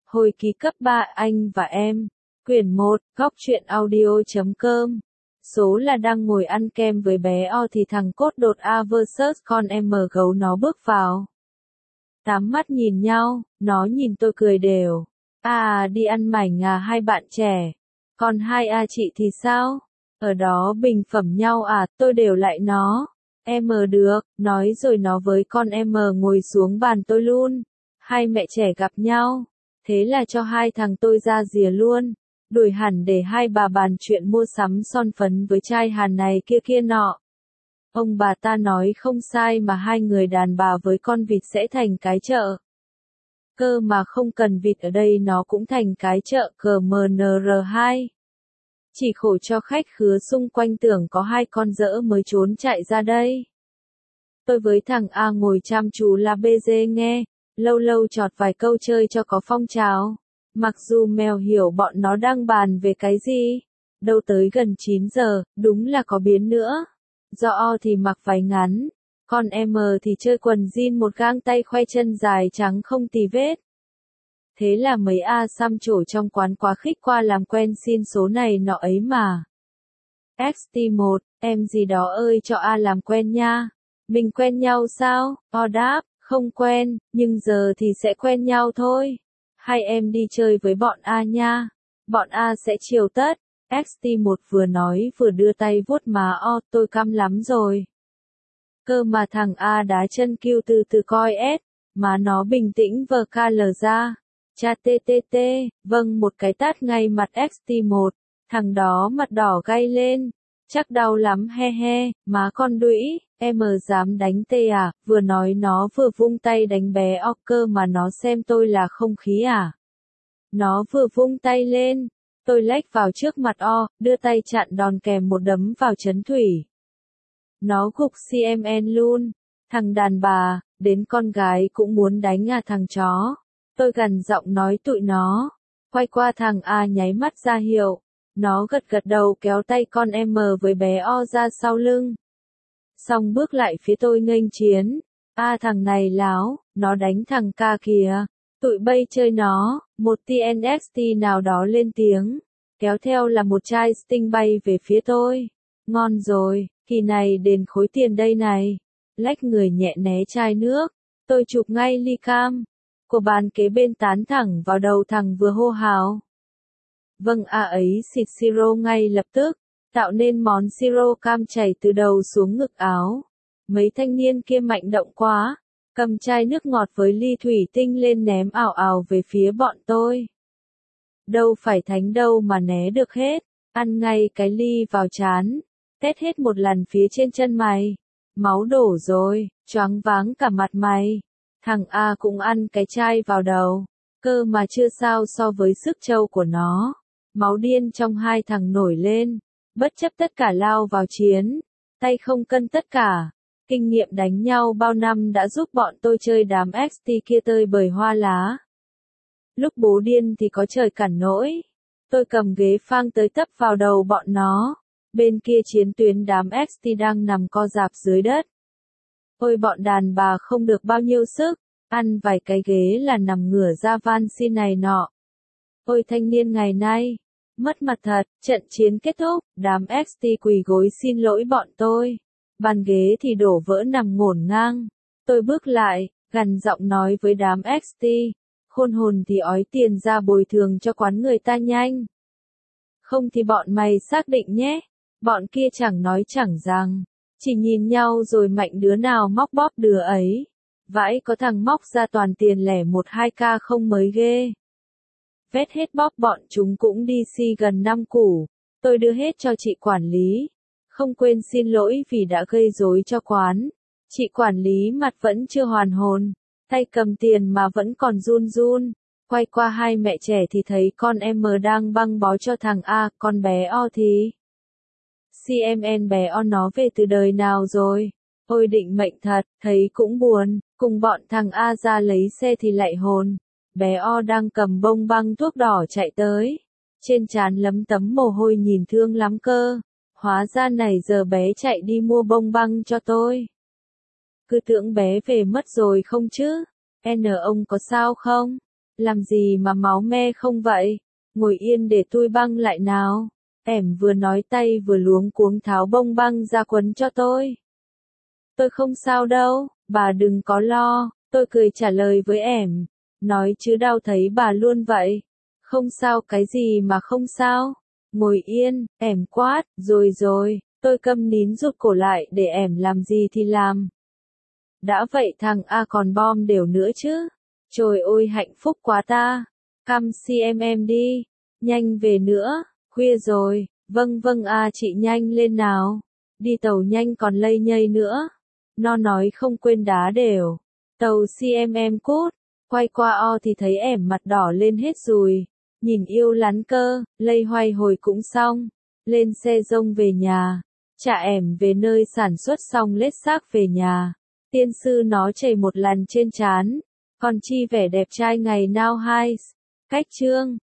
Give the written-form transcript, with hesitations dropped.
Hồi ký cấp 3 Anh và Em. Quyển 1, góc truyện audio.com. Số là đang ngồi ăn kem với bé O thì thằng cốt đột A vs con M gấu nó bước vào. Tám mắt nhìn nhau, nó nhìn tôi cười đều. Đi ăn mảnh à hai bạn trẻ. Còn hai chị thì sao? Ở đó bình phẩm nhau tôi đều lại nó. Em được, nói rồi nó với con em ngồi xuống bàn tôi luôn. Hai mẹ trẻ gặp nhau. Thế là cho hai thằng tôi ra rìa luôn. Đuổi hẳn để hai bà bàn chuyện mua sắm son phấn với trai Hàn này kia nọ. Ông bà ta nói không sai mà hai người đàn bà với con vịt sẽ thành cái chợ. Cơ mà không cần vịt ở đây nó cũng thành cái chợ CMNR2. Chỉ khổ cho khách khứa xung quanh tưởng có hai con dỡ mới trốn chạy ra đây. Tôi với thằng A ngồi chăm chú là BG nghe, lâu lâu chọt vài câu chơi cho có phong trào. Mặc dù mèo hiểu bọn nó đang bàn về cái gì. Đâu tới gần 9 giờ, đúng là có biến nữa. Do O thì mặc váy ngắn, còn M thì chơi quần jean một gang tay khoe chân dài trắng không tì vết. Thế là mấy xăm trổ trong quán quá khích qua làm quen xin số này nọ ấy mà. XT1, em gì đó ơi cho làm quen nha. Mình quen nhau sao? O đáp, không quen, nhưng giờ thì sẽ quen nhau thôi. Hai em đi chơi với bọn A nha. Bọn A sẽ chiều tất. XT1 vừa nói vừa đưa tay vuốt má O, tôi căm lắm rồi. Cơ mà thằng A đá chân kêu từ từ coi S, mà nó bình tĩnh vờ KL ra. Cha TTT, vâng một cái tát ngay mặt XT1, thằng đó mặt đỏ gay lên. Chắc đau lắm he he, má con đũy, em dám đánh tê à, vừa nói nó vừa vung tay đánh bé O cơ mà nó xem tôi là không khí à. Nó vừa vung tay lên, tôi lách vào trước mặt O, đưa tay chặn đòn kèm một đấm vào chấn thủy. Nó gục CMN luôn, thằng đàn bà, đến con gái cũng muốn đánh thằng chó. Tôi gằn giọng nói tụi nó, quay qua thằng A nháy mắt ra hiệu. Nó gật đầu kéo tay con M với bé O ra sau lưng. Xong bước lại phía tôi nghênh chiến. Thằng này láo, nó đánh thằng K kìa. Tụi bay chơi nó, một TNXT nào đó lên tiếng. Kéo theo là một chai Sting bay về phía tôi. Ngon rồi, kỳ này đền khối tiền đây này. Lách người nhẹ né chai nước. Tôi chụp ngay ly cam. Của bàn kế bên tán thẳng vào đầu thằng vừa hô hào. Vâng ấy xịt siro ngay lập tức, tạo nên món siro cam chảy từ đầu xuống ngực áo. Mấy thanh niên kia mạnh động quá, cầm chai nước ngọt với ly thủy tinh lên ném ào ào về phía bọn tôi. Đâu phải thánh đâu mà né được hết, ăn ngay cái ly vào trán, tét hết một lần phía trên chân mày. Máu đổ rồi, choáng váng cả mặt mày. Thằng A cũng ăn cái chai vào đầu, cơ mà chưa sao so với sức trâu của nó. Máu điên trong hai thằng nổi lên, bất chấp tất cả lao vào chiến, tay không cân tất cả. Kinh nghiệm đánh nhau bao năm đã giúp bọn tôi chơi đám XT kia tơi bời hoa lá. Lúc bố điên thì có trời cản nỗi. Tôi cầm ghế phang tới tấp vào đầu bọn nó. Bên kia chiến tuyến đám XT đang nằm co rạp dưới đất. Ôi bọn đàn bà không được bao nhiêu sức, ăn vài cái ghế là nằm ngửa ra van xin này nọ. Ôi thanh niên ngày nay, mất mặt thật, trận chiến kết thúc, đám XT quỳ gối xin lỗi bọn tôi. Bàn ghế thì đổ vỡ nằm ngổn ngang. Tôi bước lại, gằn giọng nói với đám XT, khôn hồn thì ói tiền ra bồi thường cho quán người ta nhanh. Không thì bọn mày xác định nhé. Bọn kia chẳng nói chẳng rằng, chỉ nhìn nhau rồi mạnh đứa nào móc bóp đứa ấy. Vãi có thằng móc ra toàn tiền lẻ 1-2k không mới ghê. Vét hết bóp bọn chúng cũng đi si gần 5 củ. Tôi đưa hết cho chị quản lý. Không quên xin lỗi vì đã gây rối cho quán. Chị quản lý mặt vẫn chưa hoàn hồn. Tay cầm tiền mà vẫn còn run run. Quay qua hai mẹ trẻ thì thấy con M đang băng bó cho thằng A, con bé O thì. CMN bé O nó về từ đời nào rồi? Ôi định mệnh thật, thấy cũng buồn. Cùng bọn thằng A ra lấy xe thì lại hồn. Bé O đang cầm bông băng thuốc đỏ chạy tới. Trên trán lấm tấm mồ hôi nhìn thương lắm cơ. Hóa ra này giờ bé chạy đi mua bông băng cho tôi. Cứ tưởng bé về mất rồi không chứ? Ông có sao không? Làm gì mà máu me không vậy? Ngồi yên để tôi băng lại nào. Ẻm vừa nói tay vừa luống cuống tháo bông băng ra quấn cho tôi. Tôi không sao đâu, bà đừng có lo, tôi cười trả lời với ẻm. Nói chứ đau thấy bà luôn vậy. Không sao cái gì mà không sao. Ngồi yên, ẻm quát, rồi, tôi câm nín rụt cổ lại để ẻm làm gì thì làm. Đã vậy thằng A còn bom đều nữa chứ. Trời ơi hạnh phúc quá ta. Come xem em đi. Nhanh về nữa, khuya rồi. Vâng chị nhanh lên nào. Đi tàu nhanh còn lây nhây nữa. Nó nói không quên đá đều. Tàu CMM cút. Quay qua O thì thấy ẻm mặt đỏ lên hết rồi. Nhìn yêu lắn cơ, lây hoay hồi cũng xong. Lên xe rông về nhà. Trả ẻm về nơi sản xuất xong lết xác về nhà. Tiên sư nó chảy một lần trên trán. Còn chi vẻ đẹp trai ngày now hai. Cách chương.